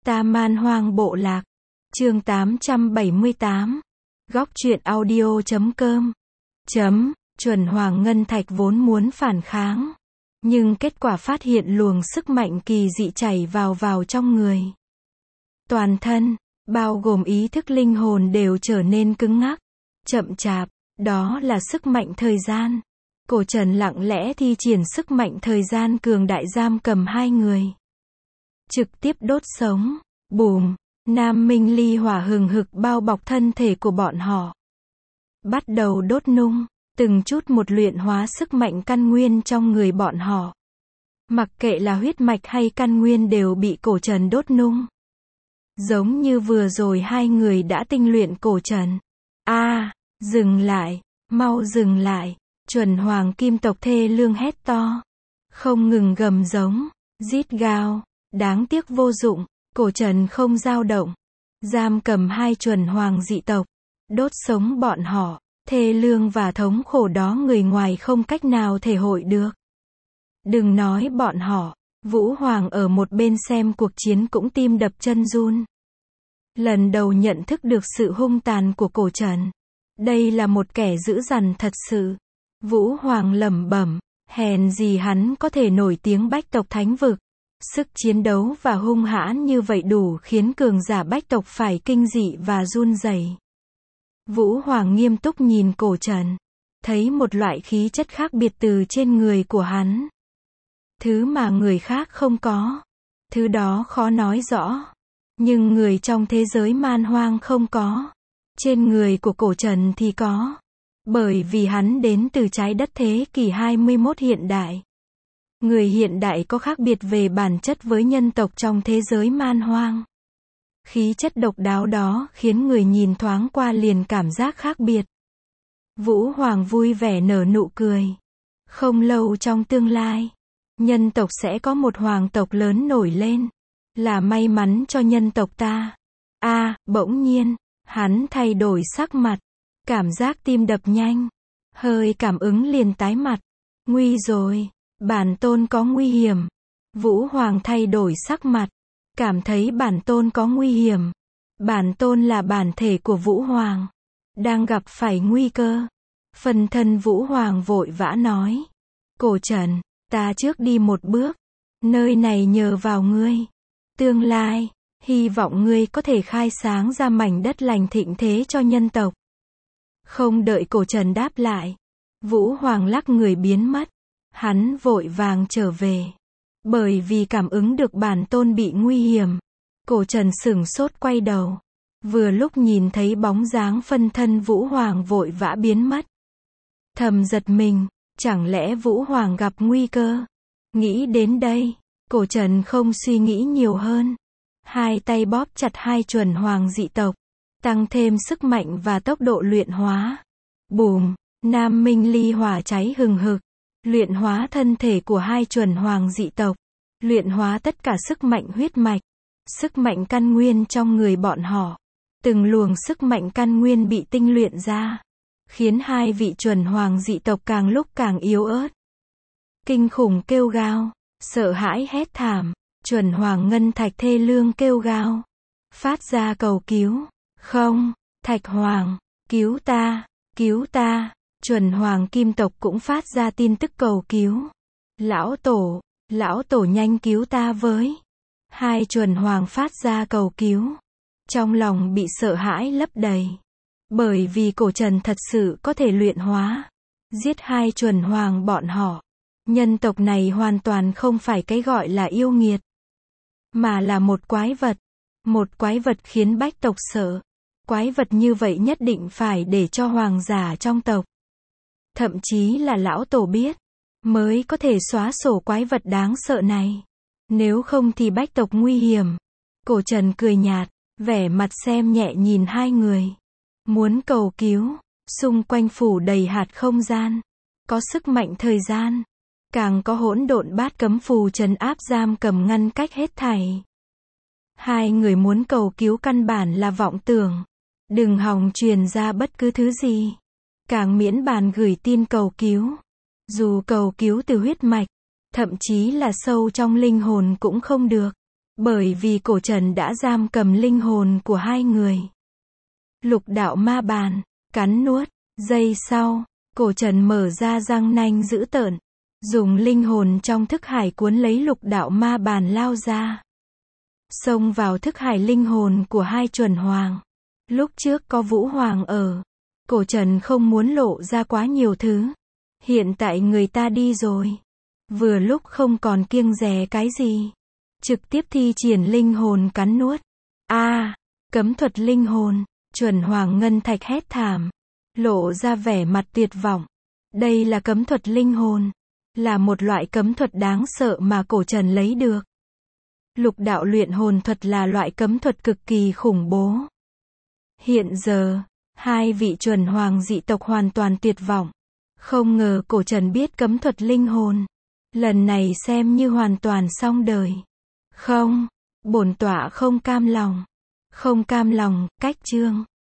Ta Man Hoang Bộ Lạc. Chương 878. Góc truyện audio.com. Chuẩn Hoàng Ngân Thạch vốn muốn phản kháng, nhưng kết quả phát hiện luồng sức mạnh kỳ dị chảy vào trong người. Toàn thân, bao gồm ý thức linh hồn đều trở nên cứng ngắc, chậm chạp, đó là sức mạnh thời gian. Cổ Trần lặng lẽ thi triển sức mạnh thời gian cường đại giam cầm hai người. Trực tiếp đốt sống, bùm, Nam Minh ly hỏa hừng hực bao bọc thân thể của bọn họ. Bắt đầu đốt nung, từng chút một luyện hóa sức mạnh căn nguyên trong người bọn họ. Mặc kệ là huyết mạch hay căn nguyên đều bị Cổ Trần đốt nung. Giống như vừa rồi hai người đã tinh luyện Cổ Trần. Dừng lại, mau dừng lại, Chuẩn Hoàng Kim tộc thê lương hét to. Không ngừng gầm giống, rít gào, đáng tiếc vô dụng, Cổ Trần không dao động. Giam cầm hai Chuẩn Hoàng dị tộc, đốt sống bọn họ, thê lương và thống khổ đó người ngoài không cách nào thể hội được. Đừng nói bọn họ, Vũ Hoàng ở một bên xem cuộc chiến cũng tim đập chân run. Lần đầu nhận thức được sự hung tàn của Cổ Trần. Đây là một kẻ dữ dằn thật sự. Vũ Hoàng lẩm bẩm, hèn gì hắn có thể nổi tiếng Bách tộc thánh vực. Sức chiến đấu và hung hãn như vậy đủ khiến cường giả Bách tộc phải kinh dị và run rẩy. Vũ Hoàng nghiêm túc nhìn Cổ Trần, thấy một loại khí chất khác biệt từ trên người của hắn. Thứ mà người khác không có. Thứ đó khó nói rõ. Nhưng người trong thế giới man hoang không có. Trên người của Cổ Trần thì có. Bởi vì hắn đến từ trái đất thế kỷ 21 hiện đại. Người hiện đại có khác biệt về bản chất với nhân tộc trong thế giới man hoang. Khí chất độc đáo đó khiến người nhìn thoáng qua liền cảm giác khác biệt. Vũ Hoàng vui vẻ nở nụ cười. Không lâu trong tương lai, nhân tộc sẽ có một hoàng tộc lớn nổi lên. Là may mắn cho nhân tộc ta. Bỗng nhiên, hắn thay đổi sắc mặt. Cảm giác tim đập nhanh. Hơi cảm ứng liền tái mặt. Nguy rồi, bản tôn có nguy hiểm. Vũ Hoàng thay đổi sắc mặt. Cảm thấy bản tôn có nguy hiểm. Bản tôn là bản thể của Vũ Hoàng. Đang gặp phải nguy cơ. Phần thân Vũ Hoàng vội vã nói. Cổ Trần, ta trước đi một bước. Nơi này nhờ vào ngươi. Tương lai, hy vọng ngươi có thể khai sáng ra mảnh đất lành thịnh thế cho nhân tộc. Không đợi Cổ Trần đáp lại. Vũ Hoàng lắc người biến mất. Hắn vội vàng trở về. Bởi vì cảm ứng được bản tôn bị nguy hiểm. Cổ Trần sửng sốt quay đầu. Vừa lúc nhìn thấy bóng dáng phân thân Vũ Hoàng vội vã biến mất. Thầm giật mình, chẳng lẽ Vũ Hoàng gặp nguy cơ? Nghĩ đến đây, Cổ Trần không suy nghĩ nhiều hơn. Hai tay bóp chặt hai Chuẩn Hoàng dị tộc. Tăng thêm sức mạnh và tốc độ luyện hóa. Bùm, Nam Minh ly hỏa cháy hừng hực. Luyện hóa thân thể của hai Chuẩn Hoàng dị tộc. Luyện hóa tất cả sức mạnh huyết mạch. Sức mạnh căn nguyên trong người bọn họ. Từng luồng sức mạnh căn nguyên bị tinh luyện ra. Khiến hai vị Chuẩn Hoàng dị tộc càng lúc càng yếu ớt. Kinh khủng kêu gào. Sợ hãi hét thảm. Chuẩn Hoàng Ngân Thạch thê lương kêu gào. Phát ra cầu cứu. Không, Thạch Hoàng, cứu ta, cứu ta. Chuẩn Hoàng Kim tộc cũng phát ra tin tức cầu cứu. Lão tổ nhanh cứu ta với. Hai Chuẩn Hoàng phát ra cầu cứu. Trong lòng bị sợ hãi lấp đầy. Bởi vì Cổ Trần thật sự có thể luyện hóa. Giết hai Chuẩn Hoàng bọn họ. Nhân tộc này hoàn toàn không phải cái gọi là yêu nghiệt. Mà là một quái vật. Một quái vật khiến Bách tộc sợ. Quái vật như vậy nhất định phải để cho hoàng giả trong tộc. Thậm chí là lão tổ biết. Mới có thể xóa sổ quái vật đáng sợ này. Nếu không thì Bách tộc nguy hiểm. Cổ Trần cười nhạt. Vẻ mặt xem nhẹ nhìn hai người. Muốn cầu cứu. Xung quanh phủ đầy hạt không gian. Có sức mạnh thời gian. Càng có hỗn độn bát cấm phù trấn áp giam cầm ngăn cách hết thảy. Hai người muốn cầu cứu căn bản là vọng tưởng. Đừng hòng truyền ra bất cứ thứ gì. Càng miễn bàn gửi tin cầu cứu. Dù cầu cứu từ huyết mạch, thậm chí là sâu trong linh hồn cũng không được. Bởi vì cổ trần đã giam cầm linh hồn của hai người. Lục đạo ma bàn, cắn nuốt. Giây sau, cổ trần mở ra răng nanh dữ tợn, dùng linh hồn trong thức hải cuốn lấy lục đạo ma bàn lao ra. Xông vào thức hải linh hồn của hai chuẩn hoàng. Lúc trước có Vũ Hoàng ở, cổ trần không muốn lộ ra quá nhiều thứ. Hiện tại người ta đi rồi. Vừa lúc không còn kiêng dè cái gì. Trực tiếp thi triển linh hồn cắn nuốt. Cấm thuật linh hồn. Chuẩn hoàng ngân thạch hét thảm, lộ ra vẻ mặt tuyệt vọng. Đây là cấm thuật linh hồn. Là một loại cấm thuật đáng sợ mà cổ trần lấy được. Lục đạo luyện hồn thuật là loại cấm thuật cực kỳ khủng bố. Hiện giờ, hai vị chuẩn hoàng dị tộc hoàn toàn tuyệt vọng. Không ngờ cổ trần biết cấm thuật linh hồn. Lần này xem như hoàn toàn xong đời. Không, bổn tọa không cam lòng. Không cam lòng, cách chương.